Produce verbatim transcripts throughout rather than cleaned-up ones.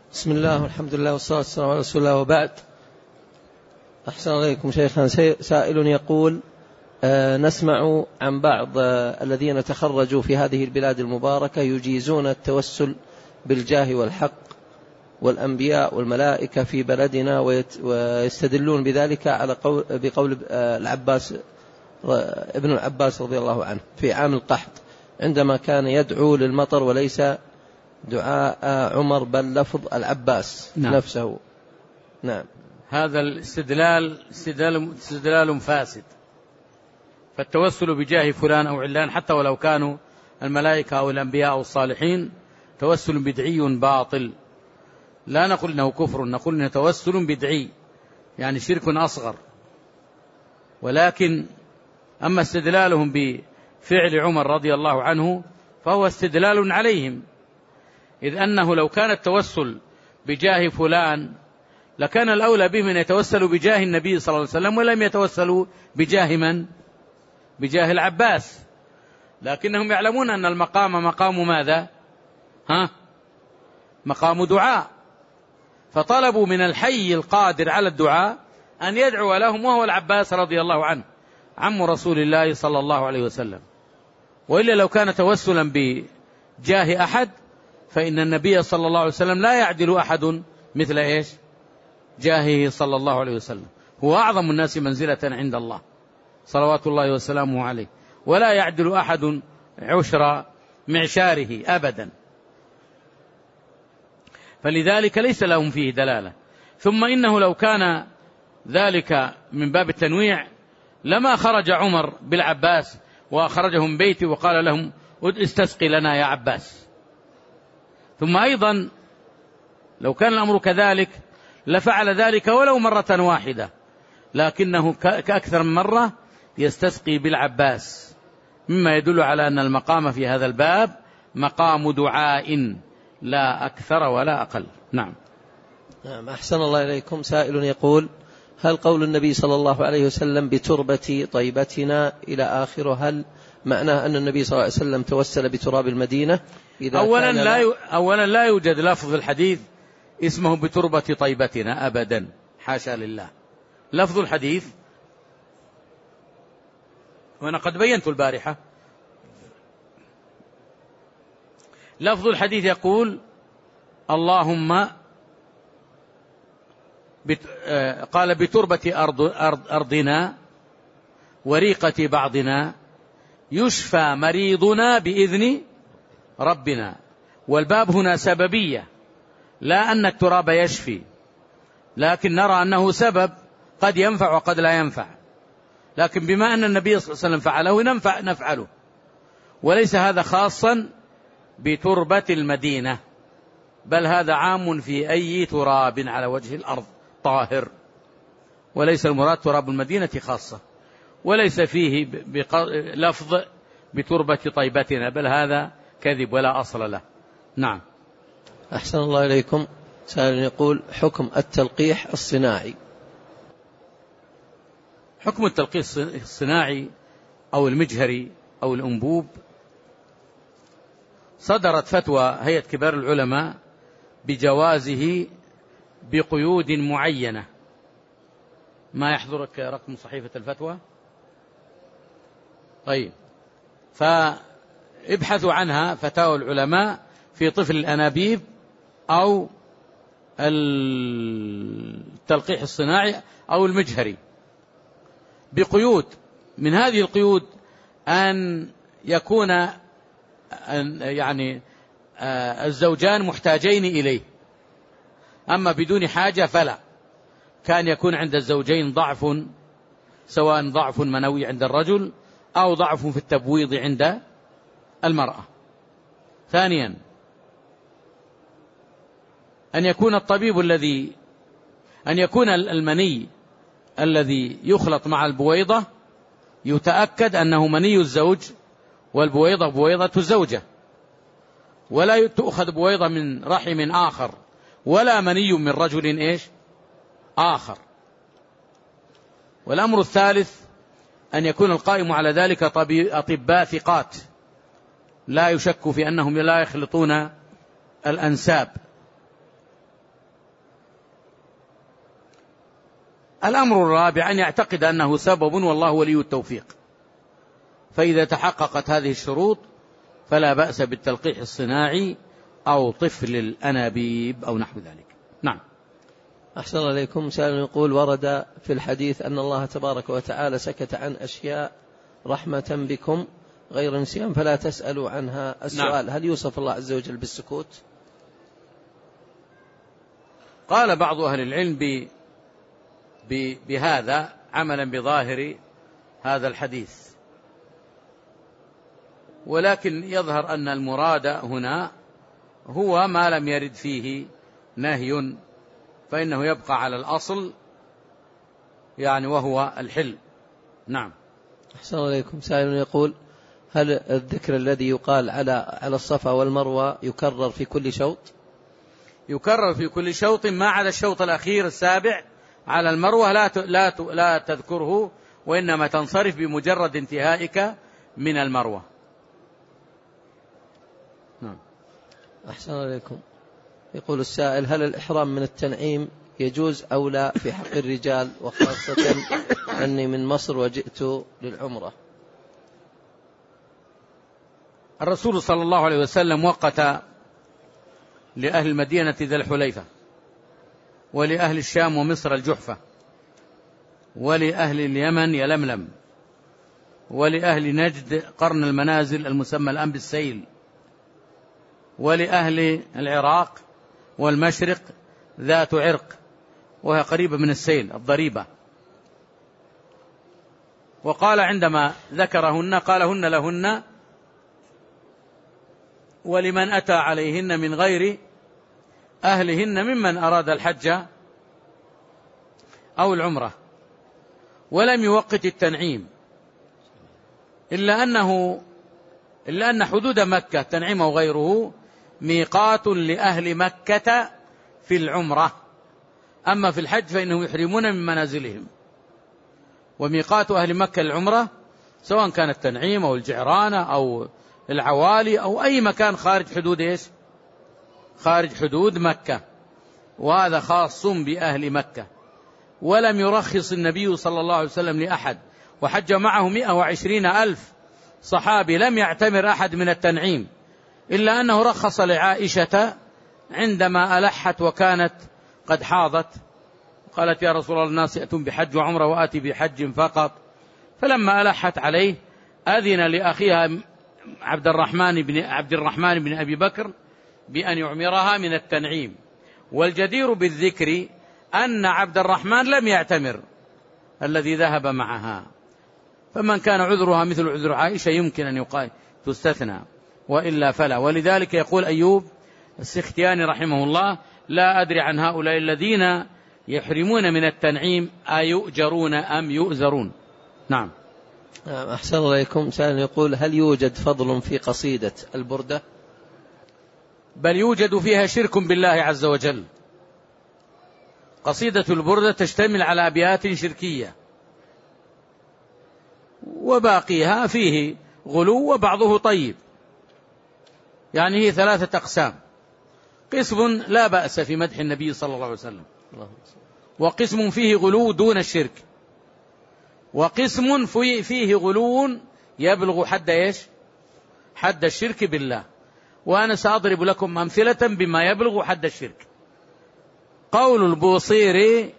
بسم الله والحمد لله والصلاة والسلام على رسول الله وبعد. أحسن عليكم شيخنا. سائل يقول آه نسمع عن بعض آه الذين تخرجوا في هذه البلاد المباركة يجيزون التوسل بالجاه والحق والأنبياء والملائكة في بلدنا ويستدلون بذلك على قول بقول آه العباس ابن العباس رضي الله عنه في عام القحط عندما كان يدعو للمطر وليس دعاء عمر بل لفظ العباس نعم. نفسه. نعم. هذا الاستدلال استدلال, استدلال فاسد. فالتوسل بجاه فلان أو علان حتى ولو كانوا الملائكة أو الأنبياء أو الصالحين توسل بدعي باطل. لا نقول إنه كفر، نقول إنه توسل بدعي يعني شرك أصغر. ولكن أما استدلالهم بفعل عمر رضي الله عنه فهو استدلال عليهم، إذ أنه لو كان التوسل بجاه فلان لكان الأولى بهم أن يتوسلوا بجاه النبي صلى الله عليه وسلم ولم يتوسلوا بجاه من؟ بجاه العباس. لكنهم يعلمون أن المقام مقام ماذا؟ ها؟ مقام دعاء، فطلبوا من الحي القادر على الدعاء أن يدعو لهم، وهو العباس رضي الله عنه عم رسول الله صلى الله عليه وسلم. وإلا لو كان توسلا بجاه أحد فإن النبي صلى الله عليه وسلم لا يعدل أحد مثل إيش؟ جاهه صلى الله عليه وسلم. هو أعظم الناس منزلة عند الله صلوات الله وسلامه عليه، ولا يعدل أحد عشر معشاره أبدا. فلذلك ليس لهم فيه دلالة. ثم إنه لو كان ذلك من باب التنويع لما خرج عمر بالعباس وأخرجهم من بيته وقال لهم استسقي لنا يا عباس. ثم أيضا لو كان الأمر كذلك لفعل ذلك ولو مرة واحدة، لكنه كأكثر من مرة يستسقي بالعباس، مما يدل على أن المقام في هذا الباب مقام دعاء لا أكثر ولا أقل. نعم. نعم. أحسن الله إليكم. سائل يقول هل قول النبي صلى الله عليه وسلم بتربة طيبتنا إلى آخره هل معناه أن النبي صلى الله عليه وسلم توسل بتراب المدينة؟ إذا أولا لا, ي... أولا لا يوجد لفظ الحديث اسمه بتربة طيبتنا أبدا، حاشا لله. لفظ الحديث وأنا قد بينت البارحة، لفظ الحديث يقول اللهم بت... قال بتربة أرض... أرض... أرضنا وريقة بعضنا يشفى مريضنا بإذن ربنا. والباب هنا سببية، لا أن التراب يشفي، لكن نرى أنه سبب قد ينفع وقد لا ينفع، لكن بما أن النبي صلى الله عليه وسلم فعله ننفع نفعله. وليس هذا خاصا بتربة المدينة، بل هذا عام في أي تراب على وجه الأرض طاهر، وليس المراد تراب المدينة خاصة، وليس فيه لفظ بتربة طيبتنا، بل هذا كذب ولا أصل له. نعم. أحسن الله إليكم. سائل يقول حكم التلقيح الصناعي. حكم التلقيح الصناعي أو المجهري أو الأنبوب، صدرت فتوى هيئة كبار العلماء بجوازه بقيود معينة. ما يحضرك رقم صحيفة الفتوى؟ طيب، فابحثوا عنها فتاوى العلماء في طفل الأنابيب أو التلقيح الصناعي أو المجهري بقيود. من هذه القيود أن يكون أن يعني الزوجان محتاجين إليه، أما بدون حاجة فلا. كان يكون عند الزوجين ضعف، سواء ضعف منوي عند الرجل أو ضعف في التبويض عند المرأة. ثانيا أن يكون الطبيب الذي أن يكون المني الذي يخلط مع البويضة يتأكد أنه مني الزوج والبويضة بويضة الزوجة، ولا تؤخذ بويضة من رحم آخر ولا مني من رجل إيش آخر. والأمر الثالث أن يكون القائم على ذلك أطباء ثقات لا يشك في أنهم لا يخلطون الأنساب. الأمر الرابع أن يعتقد أنه سبب والله ولي التوفيق، فإذا تحققت هذه الشروط فلا بأس بالتلقيح الصناعي أو طفل الأنابيب أو نحو ذلك. نعم. أحسن عليكم. سائل يقول: ورد في الحديث أن الله تبارك وتعالى سكت عن أشياء رحمة بكم غير نسيان فلا تسألوا عنها. السؤال: نعم. هل يوصف الله عز وجل بالسكوت؟ قال بعض أهل العلم ب... ب... بهذا عملا بظاهر هذا الحديث، ولكن يظهر أن المراد هنا هو ما لم يرد فيه نهي، فإنه يبقى على الأصل يعني وهو الحل. نعم. أحسن عليكم. سائل يقول: هل الذكر الذي يقال على على الصفا والمروة يكرر في كل شوط؟ يكرر في كل شوط ما عدا الشوط الأخير السابع على المروة لا لا لا تذكره، وإنما تنصرف بمجرد انتهائك من المروة. نعم. أحسن عليكم. يقول السائل: هل الإحرام من التنعيم يجوز أو لا في حق الرجال، وخاصة أني من مصر وجئت للعمرة؟ الرسول صلى الله عليه وسلم وقت لأهل المدينة ذي الحليفة، ولأهل الشام ومصر الجحفة، ولأهل اليمن يلملم، ولأهل نجد قرن المنازل المسمى الآن بالسيل، ولأهل العراق والمشرق ذات عرق وهي قريبة من السيل الضريبة. وقال عندما ذكرهن قالهن لهن ولمن أتى عليهن من غير أهلهن ممن أراد الحج أو العمرة، ولم يوقت التنعيم، إلا أنه إلا أن حدود مكة تنعيم وغيره ميقات لأهل مكة في العمرة، أما في الحج فإنهم يحرمون من منازلهم. وميقات أهل مكة العمرة سواء كان التنعيم أو الجعرانة أو العوالي أو أي مكان خارج حدود إيش؟ خارج حدود مكة، وهذا خاص بأهل مكة. ولم يرخص النبي صلى الله عليه وسلم لأحد، وحج معه مئة وعشرين ألف صحابي، لم يعتمر أحد من التنعيم، إلا أنه رخص لعائشة عندما ألحت وكانت قد حاضت، قالت: يا رسول الله الناس يأتون بحج وعمرة وآتي بحج فقط. فلما ألحت عليه أذن لأخيها عبد الرحمن بن عبد الرحمن بن أبي بكر بأن يعمرها من التنعيم. والجدير بالذكر أن عبد الرحمن لم يعتمر الذي ذهب معها، فمن كان عذرها مثل عذر عائشة يمكن أن يقال تستثنى، وإلا فلا. ولذلك يقول أيوب السختياني رحمه الله: لا أدري عن هؤلاء الذين يحرمون من التنعيم أيؤجرون أم يؤزرون. نعم. أحسن عليكم. سائل يقول: هل يوجد فضل في قصيدة البردة؟ بل يوجد فيها شرك بالله عز وجل. قصيدة البردة تشتمل على أبيات شركية، وباقيها فيه غلو وبعضه طيب، يعني هي ثلاثة أقسام: قسم لا بأس في مدح النبي صلى الله عليه وسلم، وقسم فيه غلو دون الشرك، وقسم فيه غلو يبلغ حد إيش؟ حد الشرك بالله. وأنا سأضرب لكم أمثلة بما يبلغ حد الشرك. قول البوصيري: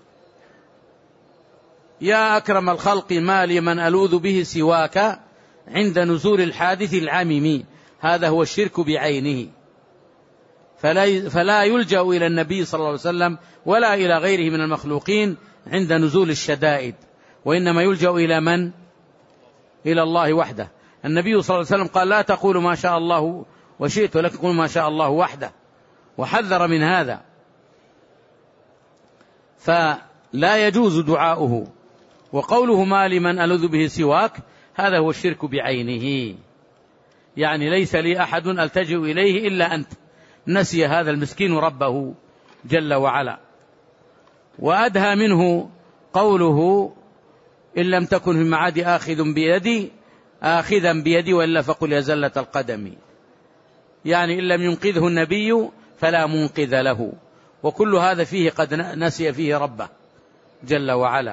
يا أكرم الخلق ما لي من ألوذ به سواك عند نزول الحادث العميم، هذا هو الشرك بعينه، فلا, فلا يلجأ إلى النبي صلى الله عليه وسلم ولا إلى غيره من المخلوقين عند نزول الشدائد، وإنما يلجأ إلى من؟ إلى الله وحده. النبي صلى الله عليه وسلم قال: لا تقولوا ما شاء الله وشئت، ولكن قولوا ما شاء الله وحده، وحذر من هذا. فلا يجوز دعاؤه. وقوله ما لمن ألذ به سواك، هذا هو الشرك بعينه، يعني ليس لي أحد ألتجئ إليه إلا أنت. نسي هذا المسكين ربه جل وعلا. وأدهى منه قوله: إن لم تكن في المعاد آخذ بيدي آخذا بيدي وإلا فقل يا زلة القدم، يعني إن لم ينقذه النبي فلا منقذ له. وكل هذا فيه قد نسي فيه ربه جل وعلا.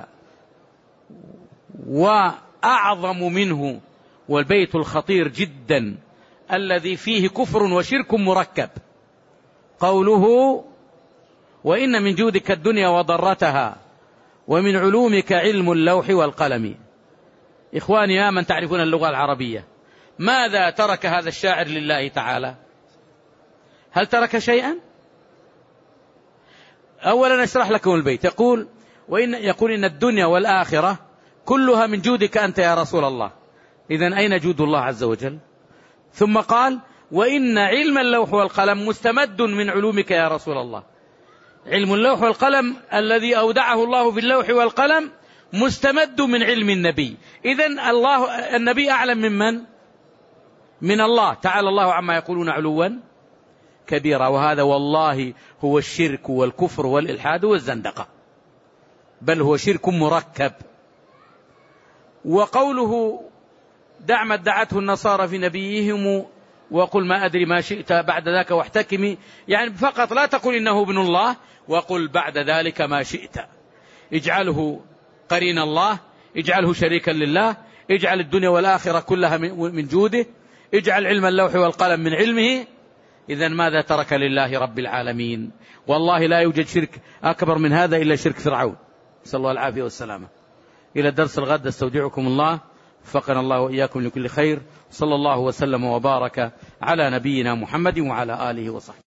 وأعظم منه والبيت الخطير جدا الذي فيه كفر وشرك مركب قوله: وإن من جودك الدنيا وضرتها ومن علومك علم اللوح والقلم. إخواني يا من تعرفون اللغة العربية، ماذا ترك هذا الشاعر لله تعالى؟ هل ترك شيئا؟ أولا أشرح لكم البيت. يقول وإن يقول إن الدنيا والآخرة كلها من جودك أنت يا رسول الله. إذن أين جود الله عز وجل؟ ثم قال: وإن علم اللوح والقلم مستمد من علومك يا رسول الله. علم اللوح والقلم الذي أودعه الله في اللوح والقلم مستمد من علم النبي. إذن الله النبي أعلم من من؟ من الله تعالى الله عما يقولون علوا كبيرا. وهذا والله هو الشرك والكفر والإلحاد والزندقة، بل هو شرك مركب. وقوله: دع ما ادعته النصارى في نبيهم وقل ما أدري ما شئت بعد ذاك واحتكمي، يعني فقط لا تقل إنه ابن الله، وقل بعد ذلك ما شئت. اجعله قرين الله، اجعله شريكا لله، اجعل الدنيا والآخرة كلها من جوده، اجعل علم اللوح والقلم من علمه. إذن ماذا ترك لله رب العالمين؟ والله لا يوجد شرك أكبر من هذا إلا شرك فرعون، صلى الله العافية والسلامة. إلى الدرس الغد، استودعكم الله، وفقنا الله وإياكم لكل خير. صلى الله وسلم وبارك على نبينا محمد وعلى آله وصحبه.